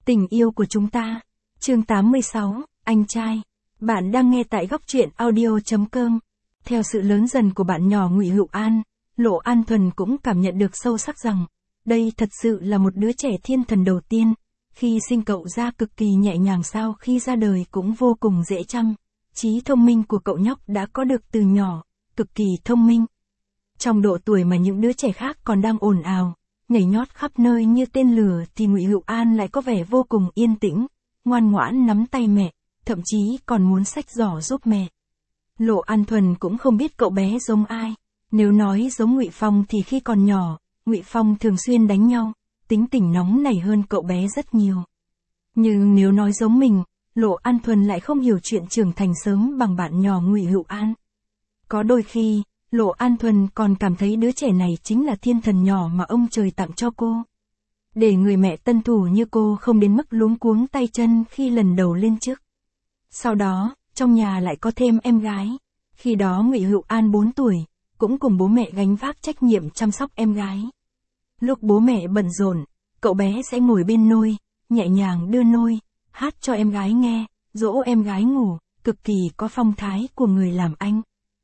Tình yêu của chúng ta. Chương 86, anh trai. Bạn đang nghe tại góc truyện audio.com. Theo sự lớn dần của bạn nhỏ Ngụy Hữu An, Lộ An Thuần cũng cảm nhận được sâu sắc rằng, đây thật sự là một đứa trẻ thiên thần đầu tiên. Khi sinh cậu ra cực kỳ nhẹ nhàng, sau khi ra đời cũng vô cùng dễ chăm. Trí thông minh của cậu nhóc đã có được từ nhỏ, cực kỳ thông minh. Trong độ tuổi mà những đứa trẻ khác còn đang ồn ào, nhảy nhót khắp nơi như tên lửa, thì Ngụy Hữu An lại có vẻ vô cùng yên tĩnh, ngoan ngoãn nắm tay mẹ, thậm chí còn muốn xách giỏ giúp mẹ. Lộ An Thuần cũng không biết cậu bé giống ai. Nếu nói giống Ngụy Phong thì khi còn nhỏ, Ngụy Phong thường xuyên đánh nhau, tính tình nóng nảy hơn cậu bé rất nhiều. Nhưng nếu nói giống mình, Lộ An Thuần lại không hiểu chuyện trưởng thành sớm bằng bạn nhỏ Ngụy Hữu An. Có đôi khi, Lộ An Thuần còn cảm thấy đứa trẻ này chính là thiên thần nhỏ mà ông trời tặng cho cô. Để người mẹ tân thủ như cô không đến mức luống cuống tay chân khi lần đầu lên chức. Sau đó, trong nhà lại có thêm em gái. Khi đó Ngụy Hữu An 4 tuổi, cũng cùng bố mẹ gánh vác trách nhiệm chăm sóc em gái. Lúc bố mẹ bận rộn, cậu bé sẽ ngồi bên nôi, nhẹ nhàng đưa nôi, hát cho em gái nghe, dỗ em gái ngủ, cực kỳ có phong thái của người làm anh.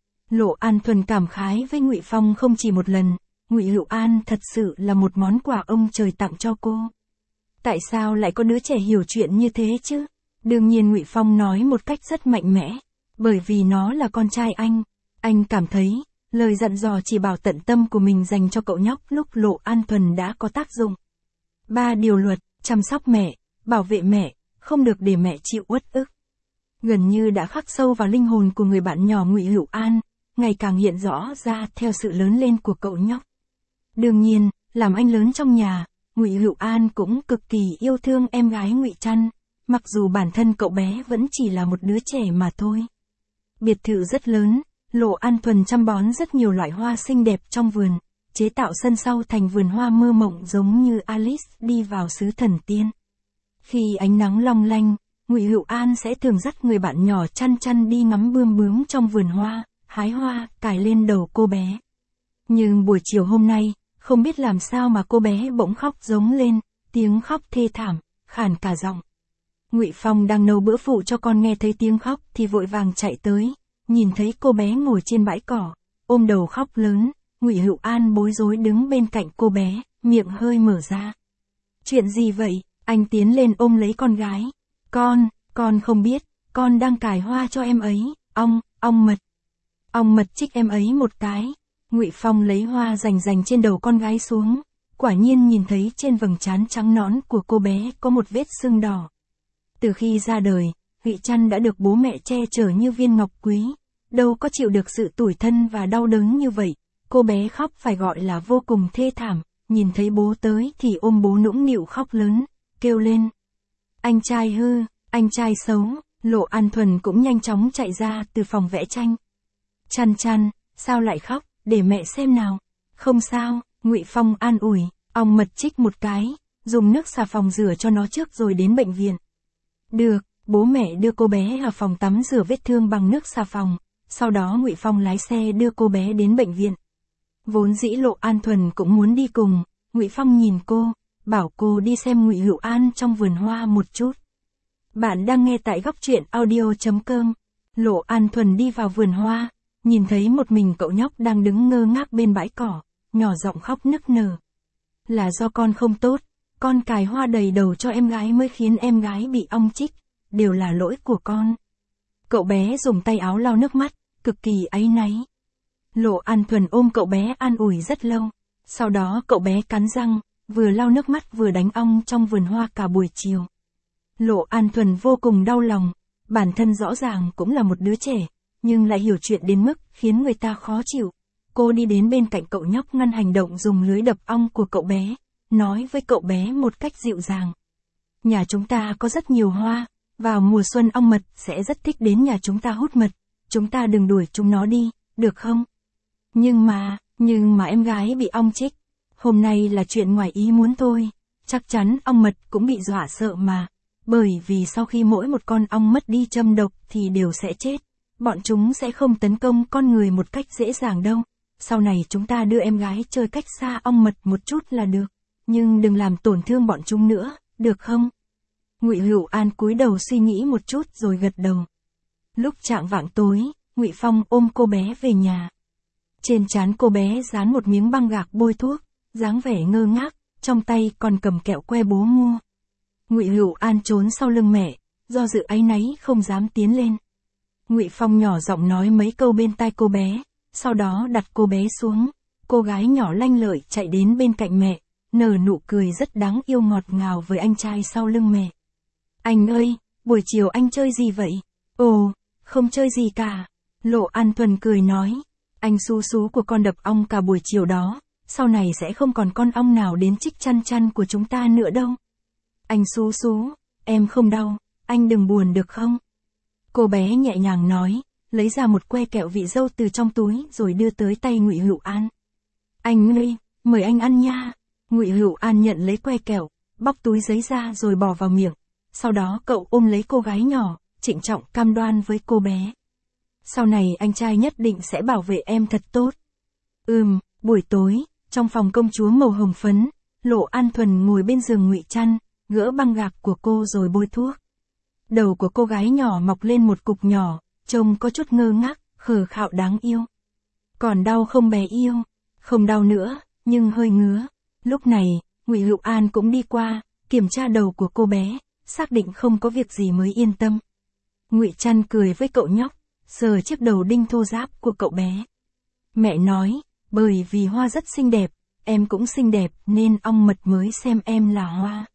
Lộ An Thuần cảm khái với Ngụy Phong không chỉ một lần, Ngụy Hữu An thật sự là một món quà ông trời tặng cho cô. Tại sao lại có đứa trẻ hiểu chuyện như thế chứ? Đương nhiên Ngụy Phong nói một cách rất mạnh mẽ, bởi vì nó là con trai anh cảm thấy, lời dặn dò chỉ bảo tận tâm của mình dành cho cậu nhóc lúc Lộ An Thuần đã có tác dụng. 3 điều luật, chăm sóc mẹ, bảo vệ mẹ, không được để mẹ chịu uất ức. Gần như đã khắc sâu vào linh hồn của người bạn nhỏ Ngụy Hữu An, ngày càng hiện rõ ra theo sự lớn lên của cậu nhóc. Đương nhiên, làm anh lớn trong nhà, Ngụy Hữu An cũng cực kỳ yêu thương em gái Ngụy Trăn, mặc dù bản thân cậu bé vẫn chỉ là một đứa trẻ mà thôi. Biệt thự rất lớn, Lộ An Thuần chăm bón rất nhiều loại hoa xinh đẹp trong vườn, chế tạo sân sau thành vườn hoa mơ mộng giống như Alice đi vào xứ thần tiên. Khi ánh nắng long lanh, Ngụy Hữu An sẽ thường dắt người bạn nhỏ Trăn Trăn đi ngắm bươm bướm trong vườn hoa, hái hoa, cài lên đầu cô bé. Nhưng buổi chiều hôm nay, không biết làm sao mà cô bé bỗng khóc giống lên, tiếng khóc thê thảm, khàn cả giọng. Ngụy Phong đang nấu bữa phụ cho con nghe thấy tiếng khóc thì vội vàng chạy tới, nhìn thấy cô bé ngồi trên bãi cỏ, ôm đầu khóc lớn, Ngụy Hữu An bối rối đứng bên cạnh cô bé, miệng hơi mở ra. Chuyện gì vậy? Anh tiến lên ôm lấy con gái. Con không biết, con đang cài hoa cho em ấy, ong mật chích em ấy một cái. Ngụy Phong lấy hoa rành trên đầu con gái xuống, quả nhiên nhìn thấy trên vầng trán trắng nõn của cô bé có một vết sưng đỏ. Từ khi ra đời, Ngụy Trăn đã được bố mẹ che chở như viên ngọc quý, đâu có chịu được sự tủi thân và đau đớn như vậy. Cô bé khóc phải gọi là vô cùng thê thảm, nhìn thấy bố tới thì ôm bố nũng nịu khóc lớn, kêu lên. Anh trai hư, anh trai xấu. Lộ An Thuần cũng nhanh chóng chạy ra từ phòng vẽ tranh. Trăn, sao lại khóc, để mẹ xem nào. Không sao, Ngụy Phong an ủi, ong mật chích một cái, dùng nước xà phòng rửa cho nó trước rồi đến bệnh viện. Được, bố mẹ đưa cô bé vào phòng tắm rửa vết thương bằng nước xà phòng, sau đó Ngụy Phong lái xe đưa cô bé đến bệnh viện. Vốn dĩ Lộ An Thuần cũng muốn đi cùng, Ngụy Phong nhìn cô, bảo cô đi xem Ngụy Hữu An trong vườn hoa một chút. Bạn đang nghe tại góc truyện audio.com. Lộ An Thuần đi vào vườn hoa, nhìn thấy một mình cậu nhóc đang đứng ngơ ngác bên bãi cỏ, nhỏ giọng khóc nức nở. Là do con không tốt, con cài hoa đầy đầu cho em gái mới khiến em gái bị ong chích, đều là lỗi của con. Cậu bé dùng tay áo lau nước mắt, cực kỳ áy náy. Lộ An Thuần ôm cậu bé an ủi rất lâu, sau đó cậu bé cắn răng, vừa lau nước mắt vừa đánh ong trong vườn hoa cả buổi chiều. Lộ An Thuần vô cùng đau lòng, bản thân rõ ràng cũng là một đứa trẻ, nhưng lại hiểu chuyện đến mức khiến người ta khó chịu. Cô đi đến bên cạnh cậu nhóc ngăn hành động dùng lưới đập ong của cậu bé, nói với cậu bé một cách dịu dàng. Nhà chúng ta có rất nhiều hoa, vào mùa xuân ong mật sẽ rất thích đến nhà chúng ta hút mật, chúng ta đừng đuổi chúng nó đi, được không? Nhưng mà em gái bị ong chích, hôm nay là chuyện ngoài ý muốn thôi, chắc chắn ong mật cũng bị dọa sợ mà. Bởi vì sau khi mỗi một con ong mất đi châm độc thì đều sẽ chết. Bọn chúng sẽ không tấn công con người một cách dễ dàng đâu. Sau này chúng ta đưa em gái chơi cách xa ong mật một chút là được. Nhưng đừng làm tổn thương bọn chúng nữa, được không? Ngụy Hữu An cúi đầu suy nghĩ một chút rồi gật đầu. Lúc chạng vạng tối, Ngụy Phong ôm cô bé về nhà. Trên trán cô bé dán một miếng băng gạc bôi thuốc, dáng vẻ ngơ ngác, trong tay còn cầm kẹo que bố mua. Ngụy Hữu An trốn sau lưng mẹ, do dự áy náy không dám tiến lên. Ngụy Phong nhỏ giọng nói mấy câu bên tai cô bé, sau đó đặt cô bé xuống. Cô gái nhỏ lanh lợi chạy đến bên cạnh mẹ, nở nụ cười rất đáng yêu ngọt ngào với anh trai sau lưng mẹ. Anh ơi, buổi chiều anh chơi gì vậy? Ồ, không chơi gì cả. Lộ An Thuần cười nói, anh xú xú của con đập ong cả buổi chiều đó, sau này sẽ không còn con ong nào đến chích chăn của chúng ta nữa đâu. Anh xú xú, em không đau, anh đừng buồn được không? Cô bé nhẹ nhàng nói, lấy ra một que kẹo vị dâu từ trong túi rồi đưa tới tay Ngụy Hữu An. Anh ơi, mời anh ăn nha. Ngụy Hữu An nhận lấy que kẹo, bóc túi giấy ra rồi bỏ vào miệng. Sau đó cậu ôm lấy cô gái nhỏ, trịnh trọng cam đoan với cô bé. Sau này anh trai nhất định sẽ bảo vệ em thật tốt. Buổi tối, trong phòng công chúa màu hồng phấn, Lộ An Thuần ngồi bên giường Ngụy Trăn, gỡ băng gạc của cô rồi bôi thuốc. Đầu của cô gái nhỏ mọc lên một cục nhỏ, trông có chút ngơ ngác, khờ khạo đáng yêu. Còn đau không bé yêu? Không đau nữa, nhưng hơi ngứa. Lúc này, Ngụy Hữu An cũng đi qua, kiểm tra đầu của cô bé, xác định không có việc gì mới yên tâm. Ngụy Trăn cười với cậu nhóc, sờ chiếc đầu đinh thô ráp của cậu bé. Mẹ nói, bởi vì hoa rất xinh đẹp, em cũng xinh đẹp nên ong mật mới xem em là hoa.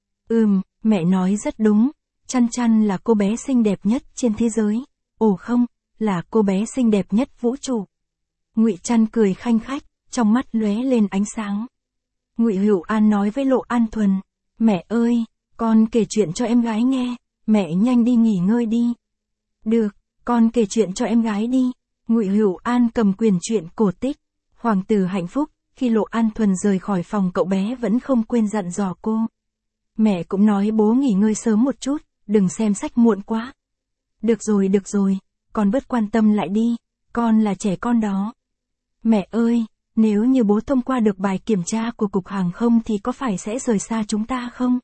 Mẹ nói rất đúng, Trăn Trăn là cô bé xinh đẹp nhất trên thế giới. Ồ không, là cô bé xinh đẹp nhất vũ trụ. Ngụy Trăn cười khanh khách, trong mắt lóe lên ánh sáng. Ngụy Hữu An nói với Lộ An Thuần, mẹ ơi, con kể chuyện cho em gái nghe, mẹ nhanh đi nghỉ ngơi đi. Được, con kể chuyện cho em gái đi. Ngụy Hữu An cầm quyền truyện cổ tích, Hoàng tử hạnh phúc. Khi Lộ An Thuần rời khỏi phòng, cậu bé vẫn không quên dặn dò cô. Mẹ cũng nói bố nghỉ ngơi sớm một chút, đừng xem sách muộn quá. Được rồi, con bớt quan tâm lại đi, con là trẻ con đó. Mẹ ơi, nếu như bố thông qua được bài kiểm tra của Cục Hàng không thì có phải sẽ rời xa chúng ta không?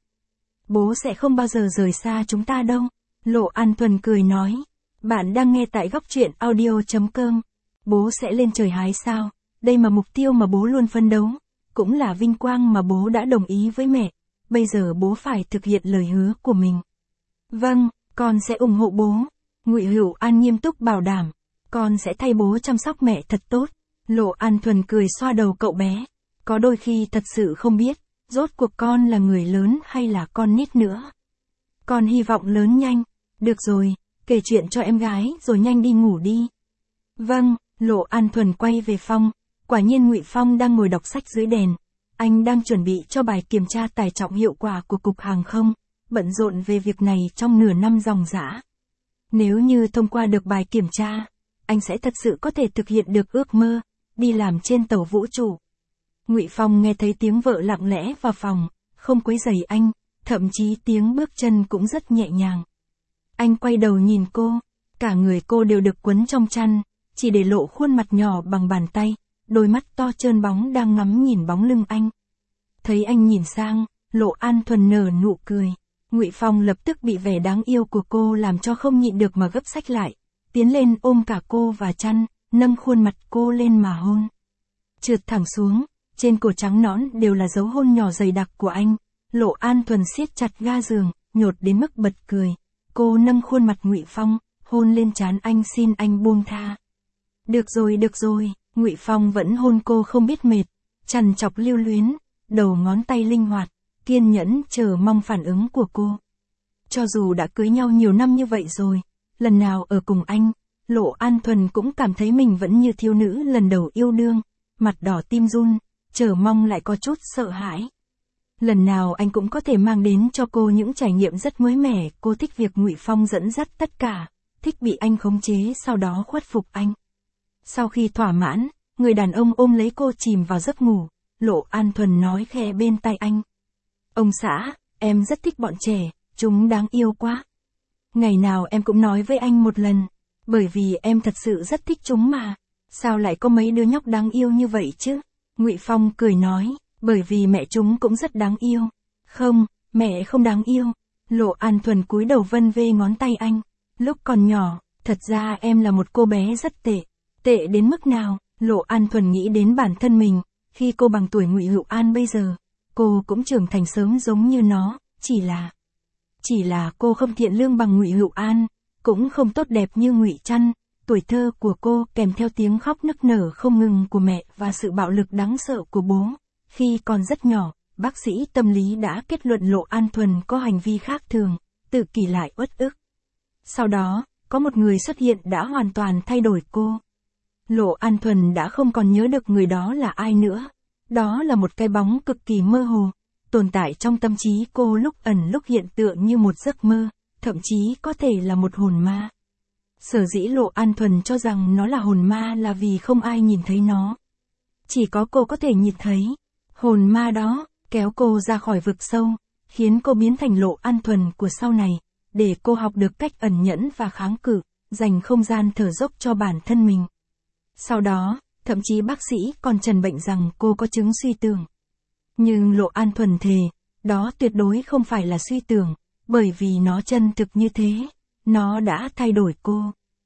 Bố sẽ không bao giờ rời xa chúng ta đâu. Lộ An Thuần cười nói. Bạn đang nghe tại góc truyện audio.com. Bố sẽ lên trời hái sao? Đây mà mục tiêu mà bố luôn phấn đấu. Cũng là vinh quang mà bố đã đồng ý với mẹ. Bây giờ bố phải thực hiện lời hứa của mình. Vâng, con sẽ ủng hộ bố. Ngụy Hữu An nghiêm túc bảo đảm. Con sẽ thay bố chăm sóc mẹ thật tốt. Lộ An Thuần cười xoa đầu cậu bé. Có đôi khi thật sự không biết, rốt cuộc con là người lớn hay là con nít nữa. Con hy vọng lớn nhanh. Được rồi, kể chuyện cho em gái rồi nhanh đi ngủ đi. Vâng, Lộ An Thuần quay về phòng. Quả nhiên Ngụy Phong đang ngồi đọc sách dưới đèn. Anh đang chuẩn bị cho bài kiểm tra tải trọng hiệu quả của Cục Hàng không, bận rộn về việc này trong nửa năm ròng rã. Nếu như thông qua được bài kiểm tra, anh sẽ thật sự có thể thực hiện được ước mơ, đi làm trên tàu vũ trụ. Ngụy Phong nghe thấy tiếng vợ lặng lẽ vào phòng, không quấy rầy anh, thậm chí tiếng bước chân cũng rất nhẹ nhàng. Anh quay đầu nhìn cô, cả người cô đều được quấn trong chăn, chỉ để lộ khuôn mặt nhỏ bằng bàn tay, đôi mắt to trơn bóng đang ngắm nhìn bóng lưng anh. Thấy anh nhìn sang, Lộ An Thuần nở nụ cười. Ngụy Phong lập tức bị vẻ đáng yêu của cô làm cho không nhịn được mà gấp sách lại, tiến lên ôm cả cô và chăn, nâng khuôn mặt cô lên mà hôn. Trượt thẳng xuống, trên cổ trắng nõn đều là dấu hôn nhỏ dày đặc của anh. Lộ An Thuần siết chặt ga giường, nhột đến mức bật cười. Cô nâng khuôn mặt Ngụy Phong, hôn lên trán anh, xin anh buông tha. Được rồi, Ngụy Phong vẫn hôn cô không biết mệt, trằn trọc lưu luyến, đầu ngón tay linh hoạt, kiên nhẫn chờ mong phản ứng của cô. Cho dù đã cưới nhau nhiều năm như vậy rồi, lần nào ở cùng anh, Lộ An Thuần cũng cảm thấy mình vẫn như thiếu nữ lần đầu yêu đương, mặt đỏ tim run, chờ mong lại có chút sợ hãi. Lần nào anh cũng có thể mang đến cho cô những trải nghiệm rất mới mẻ. Cô thích việc Ngụy Phong dẫn dắt tất cả, thích bị anh khống chế sau đó khuất phục anh. Sau khi thỏa mãn, người đàn ông ôm lấy cô chìm vào giấc ngủ. Lộ An Thuần nói khẽ bên tai anh. Ông xã, em rất thích bọn trẻ, chúng đáng yêu quá. Ngày nào em cũng nói với anh một lần, bởi vì em thật sự rất thích chúng mà. Sao lại có mấy đứa nhóc đáng yêu như vậy chứ? Ngụy Phong cười nói, bởi vì mẹ chúng cũng rất đáng yêu. Không, mẹ không đáng yêu. Lộ An Thuần cúi đầu vân vê ngón tay anh. Lúc còn nhỏ, thật ra em là một cô bé rất tệ. Tệ đến mức nào? Lộ An Thuần nghĩ đến bản thân mình, khi cô bằng tuổi Ngụy Hữu An bây giờ, cô cũng trưởng thành sớm giống như nó, chỉ là cô không thiện lương bằng Ngụy Hữu An, cũng không tốt đẹp như Ngụy Trăn. Tuổi thơ của cô kèm theo tiếng khóc nức nở không ngừng của mẹ và sự bạo lực đáng sợ của bố. Khi còn rất nhỏ, bác sĩ tâm lý đã kết luận Lộ An Thuần có hành vi khác thường, tự kỷ lại uất ức. Sau đó, có một người xuất hiện đã hoàn toàn thay đổi cô. Lộ An Thuần đã không còn nhớ được người đó là ai nữa. Đó là một cái bóng cực kỳ mơ hồ, tồn tại trong tâm trí cô lúc ẩn lúc hiện tượng như một giấc mơ, thậm chí có thể là một hồn ma. Sở dĩ Lộ An Thuần cho rằng nó là hồn ma là vì không ai nhìn thấy nó. Chỉ có cô có thể nhìn thấy. Hồn ma đó, kéo cô ra khỏi vực sâu, khiến cô biến thành Lộ An Thuần của sau này, để cô học được cách ẩn nhẫn và kháng cự, dành không gian thở dốc cho bản thân mình. Sau đó, thậm chí bác sĩ còn trần bệnh rằng cô có chứng suy tưởng. Nhưng Lộ An Thuần thề, đó tuyệt đối không phải là suy tưởng, bởi vì nó chân thực như thế, nó đã thay đổi cô.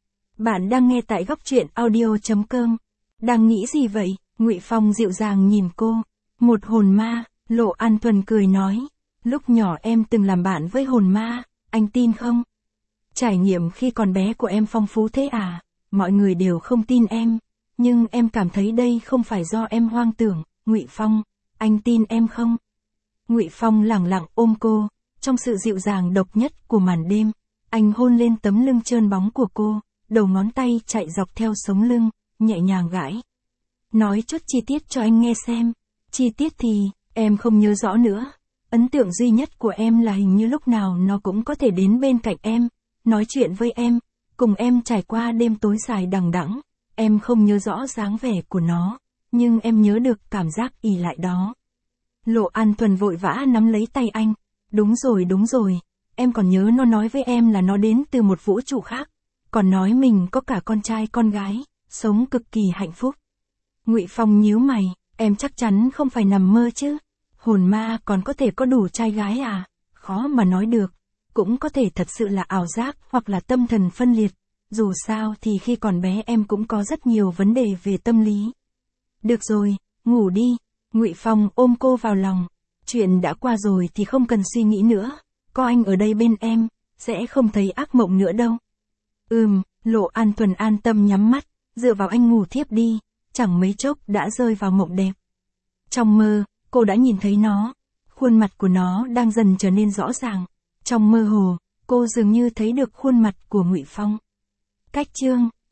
Bạn đang nghe tại góc truyện audio.com. Đang nghĩ gì vậy? Ngụy Phong dịu dàng nhìn cô. Một hồn ma, Lộ An Thuần cười nói. Lúc nhỏ em từng làm bạn với hồn ma, anh tin không? Trải nghiệm khi còn bé của em phong phú thế à? Mọi người đều không tin em. Nhưng em cảm thấy đây không phải do em hoang tưởng. Ngụy Phong, anh tin em không? Ngụy Phong lẳng lặng ôm cô, trong sự dịu dàng độc nhất của màn đêm, anh hôn lên tấm lưng trơn bóng của cô, đầu ngón tay chạy dọc theo sống lưng, nhẹ nhàng gãi. Nói chút chi tiết cho anh nghe xem. Chi tiết thì, em không nhớ rõ nữa. Ấn tượng duy nhất của em là hình như lúc nào nó cũng có thể đến bên cạnh em, nói chuyện với em, cùng em trải qua đêm tối dài đằng đẵng. Em không nhớ rõ dáng vẻ của nó, nhưng em nhớ được cảm giác ì lại đó. Lộ An Thuần vội vã nắm lấy tay anh. Đúng rồi, em còn nhớ nó nói với em là nó đến từ một vũ trụ khác, còn nói mình có cả con trai con gái, sống cực kỳ hạnh phúc. Ngụy Phong nhíu mày, em chắc chắn không phải nằm mơ chứ? Hồn ma còn có thể có đủ trai gái à? Khó mà nói được, cũng có thể thật sự là ảo giác hoặc là tâm thần phân liệt. Dù sao thì khi còn bé em cũng có rất nhiều vấn đề về tâm lý. Được rồi, ngủ đi. Ngụy Phong ôm cô vào lòng. Chuyện đã qua rồi thì không cần suy nghĩ nữa. Có anh ở đây bên em, sẽ không thấy ác mộng nữa đâu. Lộ An Thuần an tâm nhắm mắt, dựa vào anh ngủ thiếp đi. Chẳng mấy chốc đã rơi vào mộng đẹp. Trong mơ, cô đã nhìn thấy nó. Khuôn mặt của nó đang dần trở nên rõ ràng. Trong mơ hồ, cô dường như thấy được khuôn mặt của Ngụy Phong. Cách chương